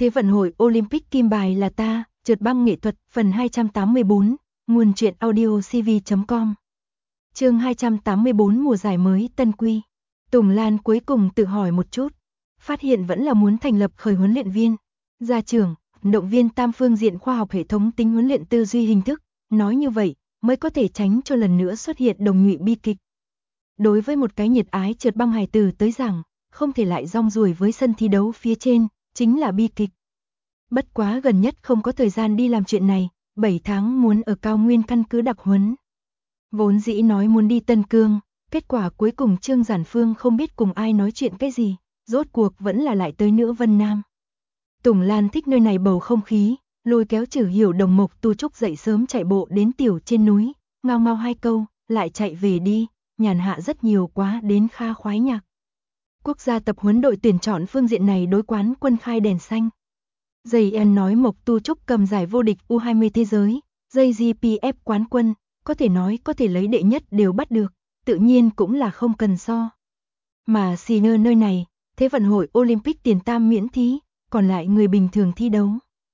Thế vận hội Olympic kim bài là ta, trượt băng nghệ thuật, phần 284, nguồn truyện audio cv.com. Chương 284 mùa giải mới Tân Quy. Tùng Lan cuối cùng tự hỏi một chút, phát hiện vẫn là muốn thành lập khởi huấn luyện viên, gia trưởng, động viên tam phương diện khoa học hệ thống tính huấn luyện tư duy hình thức, nói như vậy mới có thể tránh cho lần nữa xuất hiện đồng nhụy bi kịch. Đối với một cái nhiệt ái trượt băng hài tử tới rằng, không thể lại rong ruổi với sân thi đấu phía trên, chính là bi kịch. Bất quá gần nhất không có thời gian đi làm chuyện này, 7 tháng muốn ở cao nguyên căn cứ đặc huấn. Vốn dĩ nói muốn đi Tân Cương, kết quả cuối cùng Trương Giản Phương không biết cùng ai nói chuyện cái gì, rốt cuộc vẫn là lại tới nữa Vân Nam. Tùng Lan thích nơi này bầu không khí, lôi kéo Trử Hiểu Đồng Mộc Tu Trúc dậy sớm chạy bộ đến tiểu trên núi, ngao ngao 2 câu, lại chạy về đi, nhàn hạ rất nhiều quá đến kha khoái nhạc. Quốc gia tập huấn đội tuyển chọn phương diện này đối quán quân khai đèn xanh. JN nói Mộc Tu Trúc cầm giải vô địch U20 thế giới, JGPF quán quân, có thể nói có thể lấy đệ nhất đều bắt được, tự nhiên cũng là không cần so. Mà Siner nơi này, thế vận hội Olympic tiền tam miễn thí, còn lại người bình thường thi đấu.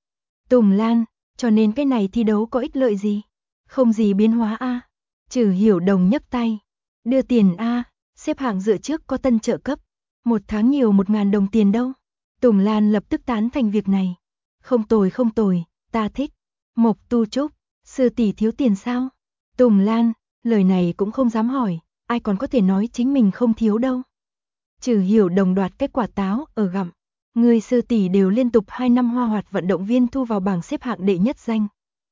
Tùng Lan, cho nên cái này thi đấu có ích lợi gì? Không gì biến hóa a. Trử Hiểu Đồng nhấc tay, đưa tiền a, xếp hạng dựa trước có tân trợ cấp, 1 tháng nhiều 1.000 đồng tiền đâu. Tùng Lan lập tức tán thành việc này. Không tồi, ta thích. Mộc Tu Trúc, sư tỷ thiếu tiền sao? Tùng Lan, lời này cũng không dám hỏi, ai còn có thể nói chính mình không thiếu đâu. Trử Hiểu Đồng đoạt cái quả táo ở gặm. Người sư tỷ đều liên tục 2 năm hoa hoạt vận động viên thu vào bảng xếp hạng đệ nhất danh.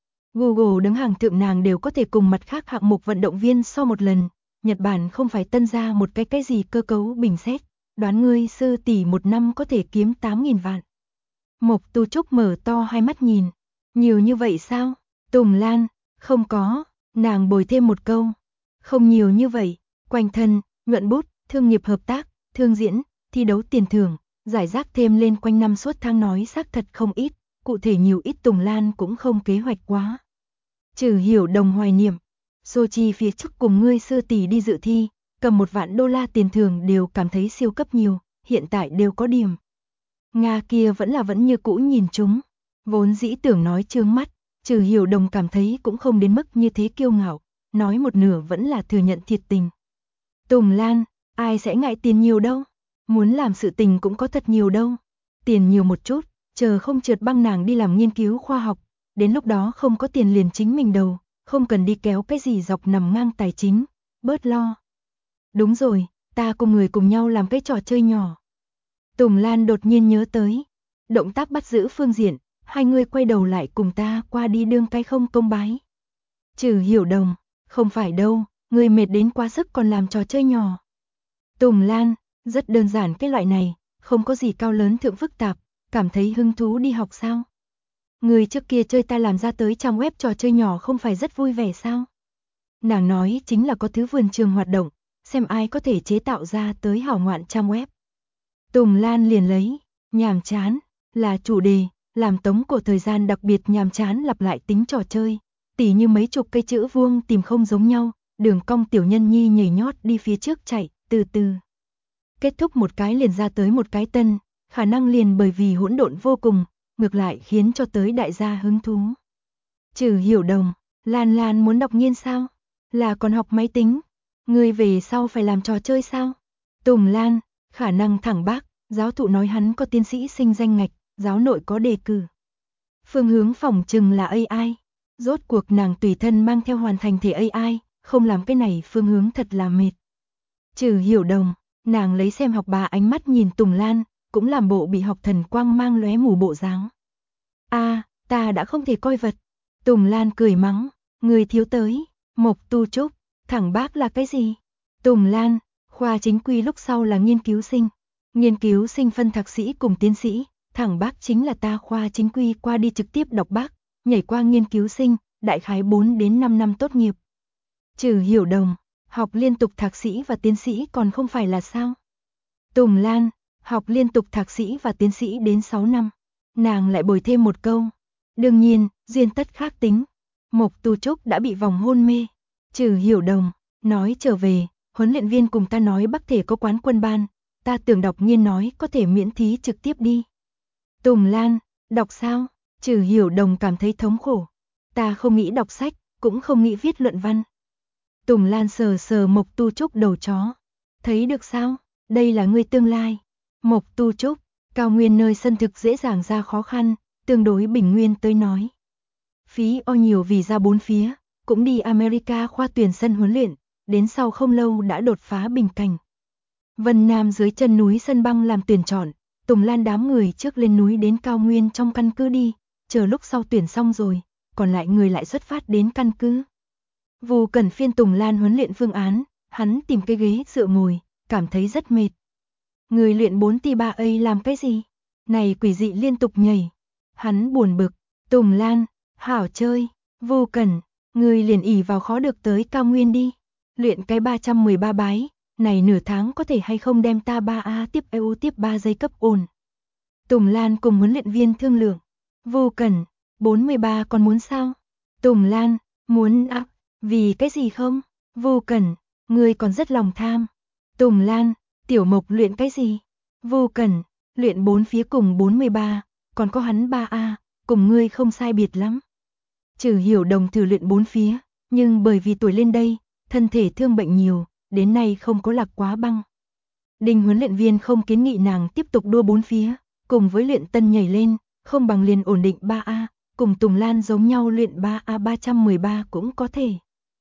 Google đứng hàng thượng nàng đều có thể cùng mặt khác hạng mục vận động viên so một lần. Nhật Bản không phải tân ra một cái gì cơ cấu bình xét. Đoán ngươi sư tỷ 1 năm có thể kiếm 8.000 vạn. Mộc Tu Trúc mở to hai mắt nhìn. Nhiều như vậy sao? Tùng Lan, không có, nàng bồi thêm một câu. Không nhiều như vậy, quanh thân, nhuận bút, thương nghiệp hợp tác, thương diễn, thi đấu tiền thưởng, giải rác thêm lên quanh năm suốt tháng nói xác thật không ít, cụ thể nhiều ít Tùng Lan cũng không kế hoạch quá. Trử Hiểu Đồng hoài niệm, Sochi phía trước cùng ngươi sư tỷ đi dự thi, cầm $1 vạn tiền thưởng đều cảm thấy siêu cấp nhiều, hiện tại đều có điểm. Nga kia vẫn như cũ nhìn chúng, vốn dĩ tưởng nói trướng mắt, Trử Hiểu Đồng cảm thấy cũng không đến mức như thế kiêu ngạo, nói một nửa vẫn là thừa nhận thiệt tình. Tùng Lan, ai sẽ ngại tiền nhiều đâu, muốn làm sự tình cũng có thật nhiều đâu, tiền nhiều một chút, chờ không trượt băng nàng đi làm nghiên cứu khoa học, đến lúc đó không có tiền liền chính mình đầu, không cần đi kéo cái gì dọc nằm ngang tài chính, bớt lo. Đúng rồi, ta cùng người cùng nhau làm cái trò chơi nhỏ. Tùng Lan đột nhiên nhớ tới, động tác bắt giữ phương diện, hai người quay đầu lại cùng ta qua đi đương cái không công bái. Trử Hiểu Đồng, không phải đâu, người mệt đến quá sức còn làm trò chơi nhỏ. Tùng Lan, rất đơn giản cái loại này, không có gì cao lớn thượng phức tạp, cảm thấy hứng thú đi học sao? Người trước kia chơi ta làm ra tới trang web trò chơi nhỏ không phải rất vui vẻ sao? Nàng nói chính là có thứ vườn trường hoạt động, xem ai có thể chế tạo ra tới hảo ngoạn trang web. Tùng Lan liền lấy, nhàm chán, là chủ đề, làm tống cổ thời gian đặc biệt nhàm chán lặp lại tính trò chơi, tỉ như mấy chục cây chữ vuông tìm không giống nhau, đường cong tiểu nhân nhi nhảy nhót đi phía trước chạy, từ từ. Kết thúc một cái liền ra tới một cái tân, khả năng liền bởi vì hỗn độn vô cùng, ngược lại khiến cho tới đại gia hứng thú. Trử Hiểu Đồng, Lan muốn đọc nghiên sao? Là còn học máy tính? Người về sau phải làm trò chơi sao? Tùng Lan, khả năng thẳng bác, giáo thụ nói hắn có tiến sĩ sinh danh ngạch, giáo nội có đề cử. Phương hướng phỏng chừng là AI, rốt cuộc nàng tùy thân mang theo hoàn thành thể AI, không làm cái này phương hướng thật là mệt. Trử Hiểu Đồng, nàng lấy xem học bà ánh mắt nhìn Tùng Lan, cũng làm bộ bị học thần quang mang lóe mù bộ dáng. Ta đã không thể coi vật. Tùng Lan cười mắng, người thiếu tới, Mộc Tu Trúc, thẳng bác là cái gì? Tùng Lan, khoa chính quy lúc sau là nghiên cứu sinh phân thạc sĩ cùng tiến sĩ, thẳng bác chính là ta khoa chính quy qua đi trực tiếp đọc bác, nhảy qua nghiên cứu sinh, đại khái 4 đến 5 năm tốt nghiệp. Trử Hiểu Đồng, học liên tục thạc sĩ và tiến sĩ còn không phải là sao? Tùng Lan, học liên tục thạc sĩ và tiến sĩ đến 6 năm. Nàng lại bồi thêm một câu. Đương nhiên, duyên tất khác tính. Mộc Tu Trúc đã bị vòng hôn mê. Trử Hiểu Đồng, nói trở về, huấn luyện viên cùng ta nói Bắc thể có quán quân ban, ta tưởng đọc nghiên nói có thể miễn thí trực tiếp đi. Tùng Lan, Đọc sao? Trừ Hiểu Đồng cảm thấy thống khổ. Ta không nghĩ đọc sách, cũng không nghĩ viết luận văn. Tùng Lan sờ sờ Mộc Tu Trúc đầu chó. Thấy được sao? Đây là ngươi tương lai. Mộc Tu Trúc, cao nguyên nơi sân thực dễ dàng ra khó khăn, tương đối bình nguyên tới nói. Phí o nhiều vì ra bốn phía, cũng đi America khoa tuyển sân huấn luyện, đến sau không lâu đã đột phá bình cảnh. Vân Nam dưới chân núi sân băng làm tuyển chọn, Tùng Lan đám người trước lên núi đến cao nguyên trong căn cứ đi, chờ lúc sau tuyển xong rồi, còn lại người lại xuất phát đến căn cứ. Vu Cẩn phiên Tùng Lan huấn luyện phương án, hắn tìm cái ghế dựa ngồi, cảm thấy rất mệt. Người luyện 4T3A làm cái gì? Này quỷ dị liên tục nhảy. Hắn buồn bực, Tùng Lan, hảo chơi, Vu Cẩn, người liền ỉ vào khó được tới cao nguyên đi. Luyện cái 313 bái, này nửa tháng có thể hay không đem ta 3A tiếp EU tiếp 3 giây cấp ổn. Tùng Lan cùng huấn luyện viên thương lượng. Vu Cẩn, 43 còn muốn sao? Tùng Lan, muốn ác, vì cái gì không? Vu Cẩn, ngươi còn rất lòng tham. Tùng Lan, Tiểu Mộc luyện cái gì? Vu Cẩn, luyện 4 phía cùng 43, còn có hắn 3A, cùng ngươi không sai biệt lắm. Trừ Hiểu Đồng thử luyện 4 phía, nhưng bởi vì tuổi lên đây, thân thể thương bệnh nhiều, đến nay không có lạc quá băng. Đinh huấn luyện viên không kiến nghị nàng tiếp tục đua 4 phía, cùng với luyện tân nhảy lên, không bằng liền ổn định 3A, cùng Tùng Lan giống nhau luyện 3A 313 cũng có thể.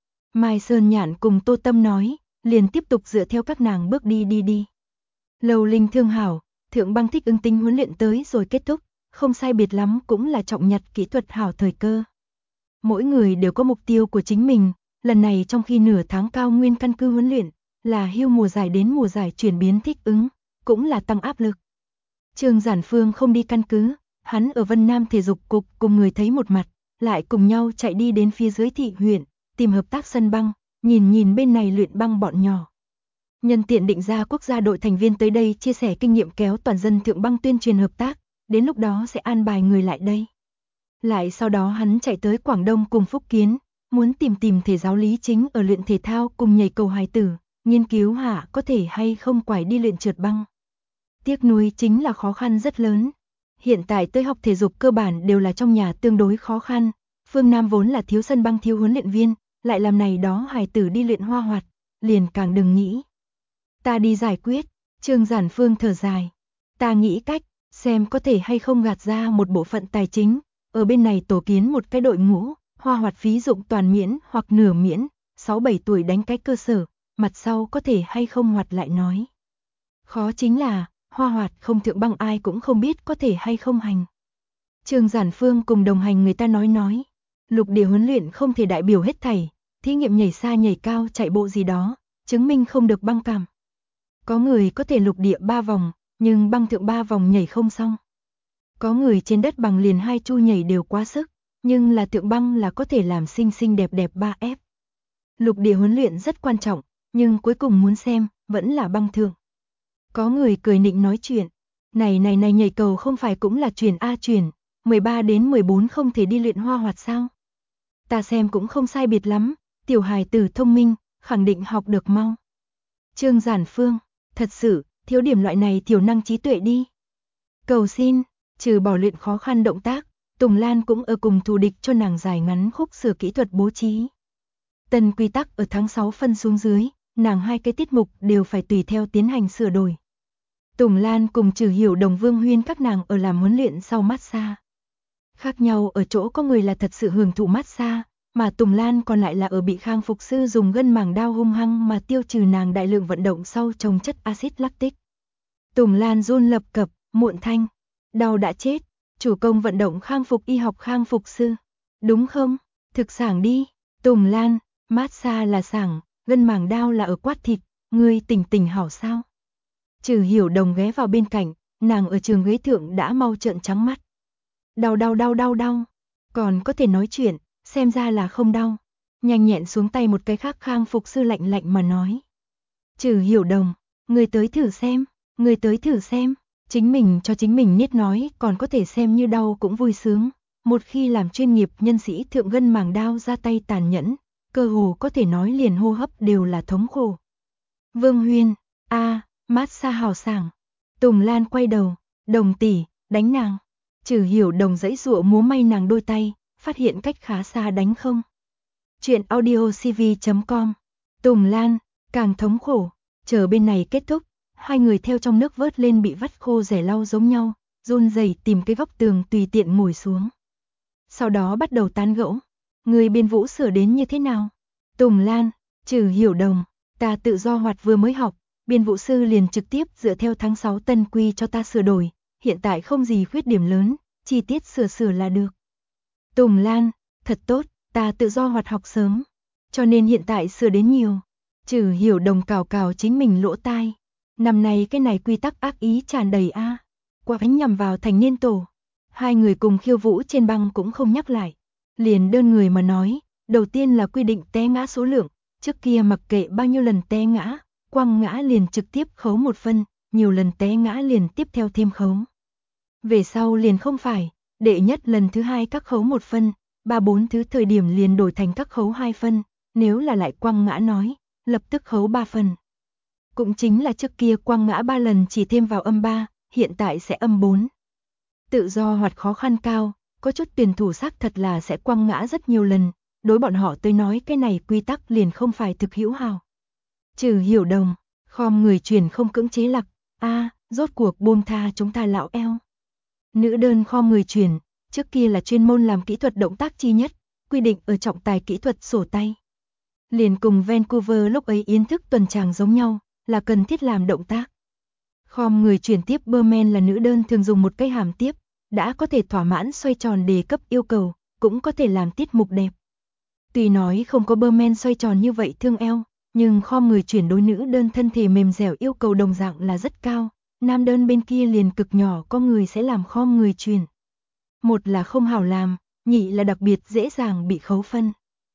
Mai Sơn Nhạn cùng Tô Tâm nói, liền tiếp tục dựa theo các nàng bước đi. Lầu Linh thương hảo, thượng băng thích ứng tính huấn luyện tới rồi kết thúc, không sai biệt lắm cũng là trọng nhặt kỹ thuật hảo thời cơ. Mỗi người đều có mục tiêu của chính mình, lần này trong khi nửa tháng cao nguyên căn cứ huấn luyện, là hưu mùa giải đến mùa giải chuyển biến thích ứng, cũng là tăng áp lực. Trương Giản Phương không đi căn cứ, hắn ở Vân Nam thể dục cục cùng người thấy một mặt, lại cùng nhau chạy đi đến phía dưới thị huyện, tìm hợp tác sân băng, nhìn bên này luyện băng bọn nhỏ. Nhân tiện định ra quốc gia đội thành viên tới đây chia sẻ kinh nghiệm kéo toàn dân thượng băng tuyên truyền hợp tác, đến lúc đó sẽ an bài người lại đây. Lại sau đó hắn chạy tới Quảng Đông cùng Phúc Kiến, muốn tìm thể giáo lý chính ở luyện thể thao cùng nhảy cầu hài tử, nghiên cứu hạ có thể hay không quải đi luyện trượt băng. Tiếc nuối chính là khó khăn rất lớn. Hiện tại tới học thể dục cơ bản đều là trong nhà tương đối khó khăn, phương Nam vốn là thiếu sân băng thiếu huấn luyện viên, lại làm này đó hài tử đi luyện hoa hoạt, liền càng đừng nghĩ. Ta đi giải quyết, Trương Giản Phương thở dài. Ta nghĩ cách, xem có thể hay không gạt ra một bộ phận tài chính, ở bên này tổ kiến một cái đội ngũ, hoa hoạt phí dụng toàn miễn hoặc nửa miễn, 6-7 tuổi đánh cái cơ sở, mặt sau có thể hay không hoạt lại nói. Khó chính là, hoa hoạt không thượng băng ai cũng không biết có thể hay không hành. Trương Giản Phương cùng đồng hành người ta nói, lục địa huấn luyện không thể đại biểu hết thảy, thí nghiệm nhảy xa nhảy cao chạy bộ gì đó, chứng minh không được băng cảm. Có người có thể lục địa 3 vòng, nhưng băng thượng 3 vòng nhảy không xong. Có người trên đất bằng liền 2 chu nhảy đều quá sức, nhưng là thượng băng là có thể làm xinh đẹp 3F. Lục địa huấn luyện rất quan trọng, nhưng cuối cùng muốn xem, vẫn là băng thượng. Có người cười nịnh nói chuyện, này nhảy cầu không phải cũng là chuyển A chuyển, 13 đến 14 không thể đi luyện hoa hoạt sao? Ta xem cũng không sai biệt lắm, tiểu hài tử thông minh, khẳng định học được mau. Trương Giản Phương, thật sự, thiếu điểm loại này thiểu năng trí tuệ đi. Cầu xin, trừ bỏ luyện khó khăn động tác, Tùng Lan cũng ở cùng thù địch cho nàng dài ngắn khúc sửa kỹ thuật bố trí. Tân quy tắc ở tháng 6 phân xuống dưới, nàng 2 cái tiết mục đều phải tùy theo tiến hành sửa đổi. Tùng Lan cùng Trừ Hiểu Đồng Vương Huyên các nàng ở làm huấn luyện sau massage. Khác nhau ở chỗ có người là thật sự hưởng thụ massage, mà Tùng Lan còn lại là ở bị Khang Phục sư dùng gân màng đao hung hăng mà tiêu trừ nàng đại lượng vận động sau trồng chất axit lactic. Tùng Lan run lập cập, muộn thanh, đau đã chết, chủ công vận động Khang Phục y học Khang Phục sư. Đúng không? Thực sảng đi. Tùng Lan, massage là sảng, gân màng đao là ở quát thịt, ngươi tỉnh hảo sao? Trừ Hiểu Đồng ghé vào bên cạnh, nàng ở trường ghế thượng đã mau trợn trắng mắt. Đau. Còn có thể nói chuyện, xem ra là không đau. Nhanh nhẹn xuống tay một cái khác Khang Phục sư lạnh mà nói. Trừ Hiểu Đồng, người tới thử xem. Chính mình cho chính mình niết nói còn có thể xem như đau cũng vui sướng. Một khi làm chuyên nghiệp nhân sĩ thượng gân màng đao ra tay tàn nhẫn, cơ hồ có thể nói liền hô hấp đều là thống khổ. Vương Huyên, massage hào sảng. Tùng Lan quay đầu, Đồng tỷ, đánh nàng. Trừ Hiểu Đồng giãy giụa múa may nàng đôi tay, phát hiện cách khá xa đánh không. Chuyện audio cv.com. Tùng Lan, càng thống khổ, chờ bên này kết thúc, hai người theo trong nước vớt lên bị vắt khô rẻ lau giống nhau, run rẩy tìm cái góc tường tùy tiện ngồi xuống. Sau đó bắt đầu tán gẫu, người biên vũ sửa đến như thế nào? Tùng Lan, Trừ Hiểu Đồng, ta tự do hoạt vừa mới học, biên vũ sư liền trực tiếp dựa theo tháng 6 tân quy cho ta sửa đổi, hiện tại không gì khuyết điểm lớn, chi tiết sửa là được. Tùng Lan, thật tốt, ta tự do hoạt học sớm, cho nên hiện tại sửa đến nhiều. Trừ Hiểu Đồng cào cào chính mình lỗ tai. Năm nay cái này quy tắc ác ý tràn đầy a. Quả bánh nhằm vào thành niên tổ. Hai người cùng khiêu vũ trên băng cũng không nhắc lại. Liền đơn người mà nói, đầu tiên là quy định té ngã số lượng, trước kia mặc kệ bao nhiêu lần té ngã, quăng ngã liền trực tiếp khấu 1 phân, nhiều lần té ngã liền tiếp theo thêm khấu. Về sau liền không phải, đệ nhất lần thứ hai các khấu 1 phân, 3-4 thứ thời điểm liền đổi thành các khấu 2 phân, nếu là lại quăng ngã nói, lập tức khấu 3 phần. Cũng chính là trước kia quăng ngã 3 lần chỉ thêm vào âm 3, hiện tại sẽ âm 4. Tự do hoạt khó khăn cao, có chút tuyển thủ xác thật là sẽ quăng ngã rất nhiều lần, đối bọn họ tới nói cái này quy tắc liền không phải thực hữu hảo. Trừ Hiểu Đồng, khom người chuyển không cưỡng chế lặc, rốt cuộc buông tha chúng ta lão eo. Nữ đơn khom người chuyển, trước kia là chuyên môn làm kỹ thuật động tác chi nhất, quy định ở trọng tài kỹ thuật sổ tay. Liền cùng Vancouver lúc ấy yến thức tuần tràng giống nhau, là cần thiết làm động tác. Khom người chuyển tiếp Berman là nữ đơn thường dùng một cây hàm tiếp, đã có thể thỏa mãn xoay tròn đề cấp yêu cầu, cũng có thể làm tiết mục đẹp. Tuy nói không có Berman xoay tròn như vậy thương eo, nhưng khom người chuyển đối nữ đơn thân thể mềm dẻo yêu cầu đồng dạng là rất cao, nam đơn bên kia liền cực nhỏ có người sẽ làm khom người chuyển. Một là không hảo làm, nhị là đặc biệt dễ dàng bị khấu phân.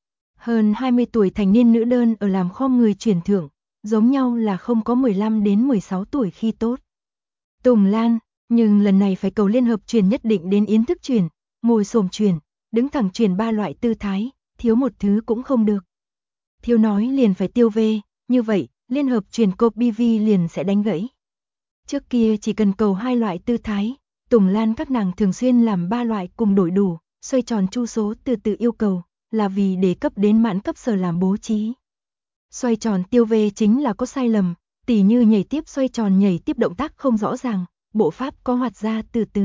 Hơn 20 tuổi thành niên nữ đơn ở làm khom người chuyển thưởng, giống nhau là không có 15 đến 16 tuổi khi tốt. Tùng Lan, nhưng lần này phải cầu liên hợp chuyển nhất định đến yến thức chuyển, ngồi xổm chuyển, đứng thẳng chuyển 3 loại tư thái, thiếu một thứ cũng không được. Thiếu nói liền phải tiêu về, như vậy, liên hợp chuyển cột BV liền sẽ đánh gãy. Trước kia chỉ cần cầu 2 loại tư thái, Tùng Lan các nàng thường xuyên làm 3 loại cùng đổi đủ, xoay tròn chu số từ từ yêu cầu, là vì để cấp đến mãn cấp sở làm bố trí. Xoay tròn tiêu về chính là có sai lầm, tỉ như nhảy tiếp xoay tròn nhảy tiếp động tác không rõ ràng, bộ pháp có hoạt ra từ từ.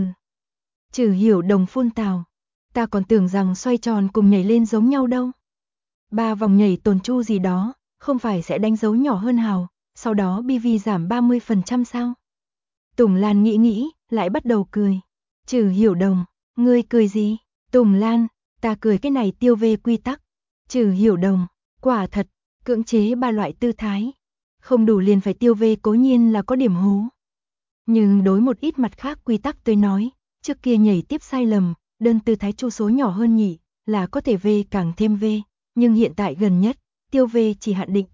Trừ Hiểu Đồng phun tào, ta còn tưởng rằng xoay tròn cùng nhảy lên giống nhau đâu. 3 vòng nhảy tồn chu gì đó, không phải sẽ đánh dấu nhỏ hơn hào, sau đó BV giảm 30% sao? Tùng Lan nghĩ, lại bắt đầu cười. Trừ Hiểu Đồng, ngươi cười gì? Tùng Lan, ta cười cái này tiêu về quy tắc. Trừ Hiểu Đồng, quả thật, cưỡng chế 3 loại tư thái. Không đủ liền phải tiêu về cố nhiên là có điểm hố. Nhưng đối một ít mặt khác quy tắc tôi nói, trước kia nhảy tiếp sai lầm, đơn tư thái chu số nhỏ hơn nhỉ, là có thể về càng thêm về, nhưng hiện tại gần nhất, tiêu về chỉ hạn định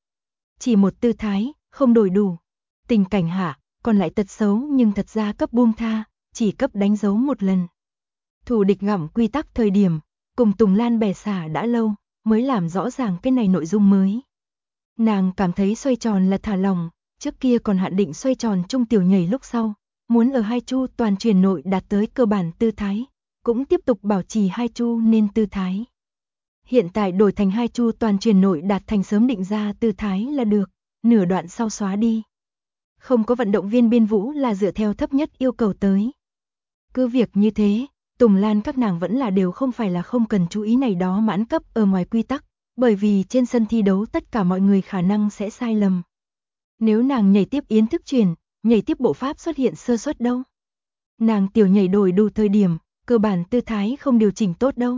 chỉ một tư thái, không đổi đủ. Tình cảnh hạ, còn lại tật xấu nhưng thật ra cấp buông tha, chỉ cấp đánh dấu một lần. Thủ địch gặm quy tắc thời điểm, cùng Tùng Lan bè xả đã lâu, mới làm rõ ràng cái này nội dung mới. Nàng cảm thấy xoay tròn là thả lỏng, trước kia còn hạn định xoay tròn trung tiểu nhảy lúc sau, muốn ở 2 chu toàn chuyển nội đạt tới cơ bản tư thái, cũng tiếp tục bảo trì 2 chu nên tư thái. Hiện tại đổi thành 2 chu toàn chuyển nội đạt thành sớm định ra tư thái là được, nửa đoạn sau xóa đi. Không có vận động viên biên vũ là dựa theo thấp nhất yêu cầu tới. Cứ việc như thế, Tùng Lan các nàng vẫn là đều không phải là không cần chú ý này đó mãn cấp ở ngoài quy tắc, bởi vì trên sân thi đấu tất cả mọi người khả năng sẽ sai lầm. Nếu nàng nhảy tiếp yến thức chuyển, nhảy tiếp bộ pháp xuất hiện sơ suất đâu. Nàng tiểu nhảy đổi đủ thời điểm, cơ bản tư thái không điều chỉnh tốt đâu.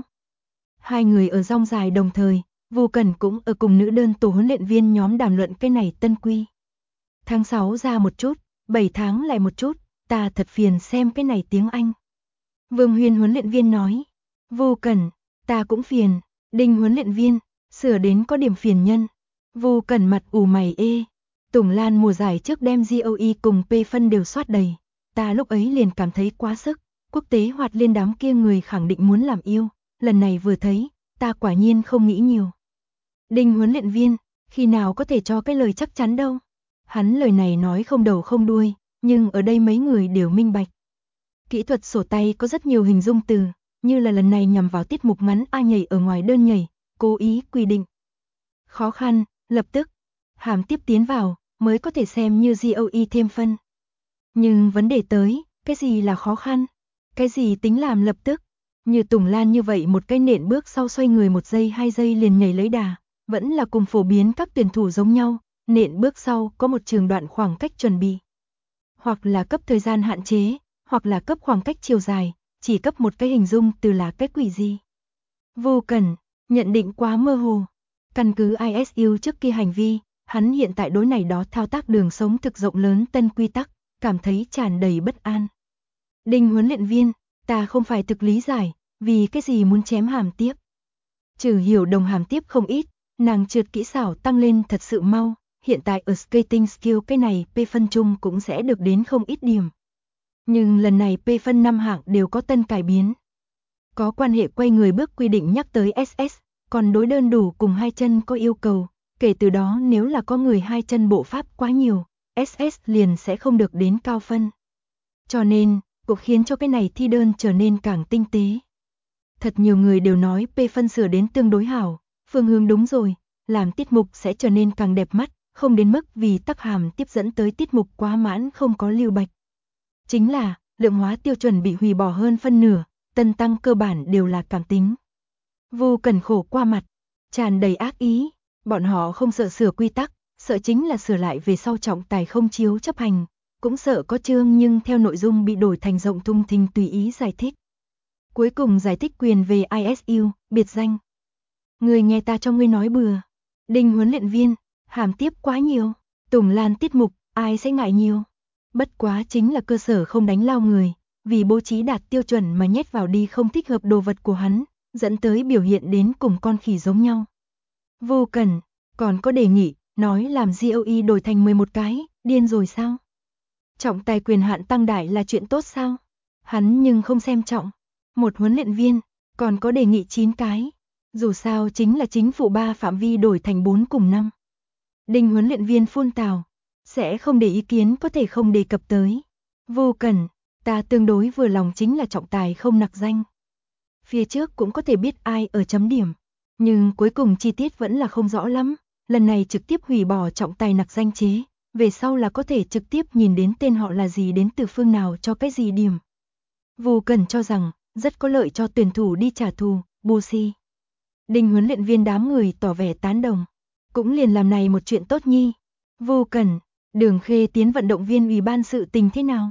Hai người ở rong dài đồng thời, Vu Cẩn cũng ở cùng nữ đơn tổ huấn luyện viên nhóm đàm luận cái này tân quy. Tháng 6 ra một chút, 7 tháng lại một chút, ta thật phiền xem cái này tiếng Anh. Vương Huyên huấn luyện viên nói, Vu Cẩn, ta cũng phiền, Đinh huấn luyện viên, sửa đến có điểm phiền nhân. Vu Cẩn mặt ủ mày ê, Tùng Lan mùa giải trước đem GOE cùng P phân đều soát đầy, ta lúc ấy liền cảm thấy quá sức, quốc tế hoạt liên đám kia người khẳng định muốn làm yêu, lần này vừa thấy, ta quả nhiên không nghĩ nhiều. Đinh huấn luyện viên, khi nào có thể cho cái lời chắc chắn đâu. Hắn lời này nói không đầu không đuôi, nhưng ở đây mấy người đều minh bạch. Kỹ thuật sổ tay có rất nhiều hình dung từ, như là lần này nhằm vào tiết mục ngắn A nhảy ở ngoài đơn nhảy, cố ý quy định. Khó khăn, lập tức, hàm tiếp tiến vào, mới có thể xem như GOE thêm phân. Nhưng vấn đề tới, cái gì là khó khăn? Cái gì tính làm lập tức? Như Tùng Lan như vậy một cái nện bước sau xoay người 1 giây 2 giây liền nhảy lấy đà, vẫn là cùng phổ biến các tuyển thủ giống nhau, nện bước sau có một trường đoạn khoảng cách chuẩn bị. Hoặc là cấp thời gian hạn chế, hoặc là cấp khoảng cách chiều dài, chỉ cấp một cái hình dung từ là cái quỷ gì. Vô cần, nhận định quá mơ hồ. Căn cứ ISU trước kia hành vi, hắn hiện tại đối này đó thao tác đường sống thực rộng lớn tân quy tắc, cảm thấy tràn đầy bất an. Đinh huấn luyện viên, ta không phải thực lý giải, vì cái gì muốn chém hàm tiếp. Trừ hiểu đồng hàm tiếp không ít, nàng trượt kỹ xảo tăng lên thật sự mau, hiện tại ở skating skill cái này P phân chung cũng sẽ được đến không ít điểm. Nhưng lần này P phân 5 hạng đều có tân cải biến. Có quan hệ quay người bước quy định nhắc tới SS, còn đối đơn đủ cùng 2 chân có yêu cầu, kể từ đó nếu là có người 2 chân bộ pháp quá nhiều, SS liền sẽ không được đến cao phân. Cho nên, cũng khiến cho cái này thi đơn trở nên càng tinh tế. Thật nhiều người đều nói P phân sửa đến tương đối hảo, phương hướng đúng rồi, làm tiết mục sẽ trở nên càng đẹp mắt, không đến mức vì tắc hàm tiếp dẫn tới tiết mục quá mãn không có lưu bạch. Chính là, lượng hóa tiêu chuẩn bị hủy bỏ hơn phân nửa, tân tăng cơ bản đều là cảm tính. Vô Cần khổ qua mặt, tràn đầy ác ý, bọn họ không sợ sửa quy tắc, sợ chính là sửa lại về sau trọng tài không chiếu chấp hành, cũng sợ có chương nhưng theo nội dung bị đổi thành rộng thùng thình tùy ý giải thích. Cuối cùng giải thích quyền về ISU, biệt danh. Người nghe ta cho ngươi nói bừa. Đinh huấn luyện viên, hàm tiếp quá nhiều, Tùng Lan tiết mục, ai sẽ ngại nhiều. Bất quá chính là cơ sở không đánh lao người, vì bố trí đạt tiêu chuẩn mà nhét vào đi không thích hợp đồ vật của hắn, dẫn tới biểu hiện đến cùng con khỉ giống nhau. Vô Cần, còn có đề nghị, nói làm GOE đổi thành 11 cái, điên rồi sao? Trọng tài quyền hạn tăng đại là chuyện tốt sao? Hắn nhưng không xem trọng. Một huấn luyện viên, còn có đề nghị 9 cái. Dù sao chính là chính phủ 3 phạm vi đổi thành 4 cùng 5. Đinh huấn luyện viên phun tào, sẽ không để ý kiến có thể không đề cập tới. Vô Cần, ta tương đối vừa lòng chính là trọng tài không nặc danh. Phía trước cũng có thể biết ai ở chấm điểm, nhưng cuối cùng chi tiết vẫn là không rõ lắm. Lần này trực tiếp hủy bỏ trọng tài nặc danh chế, về sau là có thể trực tiếp nhìn đến tên họ là gì đến từ phương nào cho cái gì điểm. Vô Cần cho rằng, rất có lợi cho tuyển thủ đi trả thù, bù si. Đinh huấn luyện viên đám người tỏ vẻ tán đồng. Cũng liền làm này một chuyện tốt nhi. Vô Cần, Đường Khê tiến vận động viên ủy ban sự tình thế nào?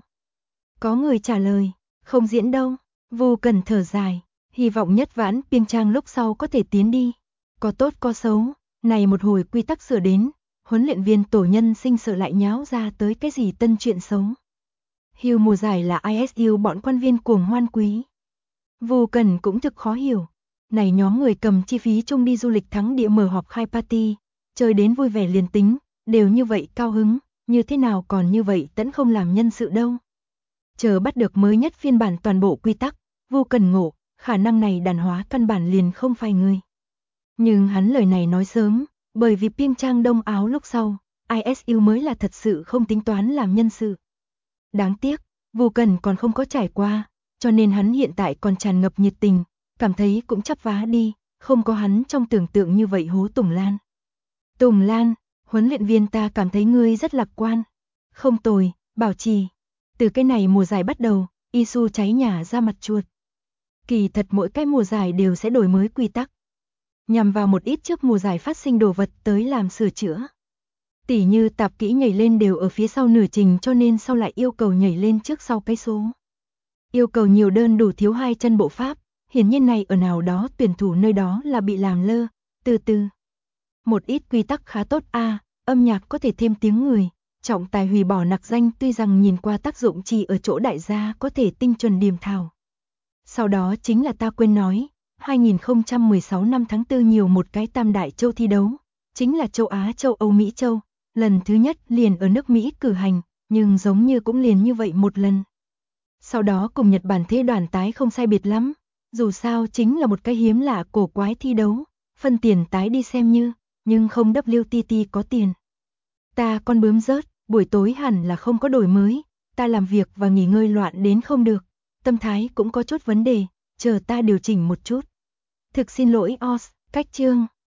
Có người trả lời, không diễn đâu. Vô Cần thở dài, hy vọng nhất vãn Piêng Trang lúc sau có thể tiến đi. Có tốt có xấu, này một hồi quy tắc sửa đến, huấn luyện viên tổ nhân sinh sợ lại nháo ra tới cái gì tân chuyện xấu. Hưu mùa giải là ISU bọn quan viên cuồng hoan quý. Vô Cần cũng thực khó hiểu. Này nhóm người cầm chi phí chung đi du lịch thắng địa mở họp khai party, chơi đến vui vẻ liền tính, đều như vậy cao hứng, như thế nào còn như vậy tẫn không làm nhân sự đâu. Chờ bắt được mới nhất phiên bản toàn bộ quy tắc, Vô Cần ngộ, khả năng này đàn hóa căn bản liền không phải người. Nhưng hắn lời này nói sớm, bởi vì Piêng Trang đông áo lúc sau, ISU mới là thật sự không tính toán làm nhân sự. Đáng tiếc, Vô Cần còn không có trải qua, cho nên hắn hiện tại còn tràn ngập nhiệt tình, cảm thấy cũng chắp vá đi, không có hắn trong tưởng tượng như vậy hố Tùng Lan. Tùng Lan, huấn luyện viên ta cảm thấy ngươi rất lạc quan. Không tồi, bảo trì. Từ cái này mùa giải bắt đầu, ISU cháy nhà ra mặt chuột. Kỳ thật mỗi cái mùa giải đều sẽ đổi mới quy tắc. Nhằm vào một ít trước mùa giải phát sinh đồ vật tới làm sửa chữa. Tỉ như tạp kỹ nhảy lên đều ở phía sau nửa trình cho nên sau lại yêu cầu nhảy lên trước sau cái số. Yêu cầu nhiều đơn đủ thiếu 2 chân bộ pháp, hiển nhiên này ở nào đó tuyển thủ nơi đó là bị làm lơ, từ từ. Một ít quy tắc khá tốt âm nhạc có thể thêm tiếng người, trọng tài hủy bỏ nặc danh tuy rằng nhìn qua tác dụng chỉ ở chỗ đại gia có thể tinh chuẩn điểm thảo. Sau đó chính là ta quên nói, 2016 năm tháng 4 nhiều một cái tam đại châu thi đấu, chính là châu Á châu Âu Mỹ châu, lần thứ nhất liền ở nước Mỹ cử hành, nhưng giống như cũng liền như vậy một lần. Sau đó cùng Nhật Bản thế đoàn tái không sai biệt lắm, dù sao chính là một cái hiếm lạ cổ quái thi đấu, phân tiền tái đi xem như, nhưng không WTT có tiền. Ta con bướm rớt, buổi tối hẳn là không có đổi mới, ta làm việc và nghỉ ngơi loạn đến không được, tâm thái cũng có chút vấn đề, chờ ta điều chỉnh một chút. Thực xin lỗi Oz, cách chương.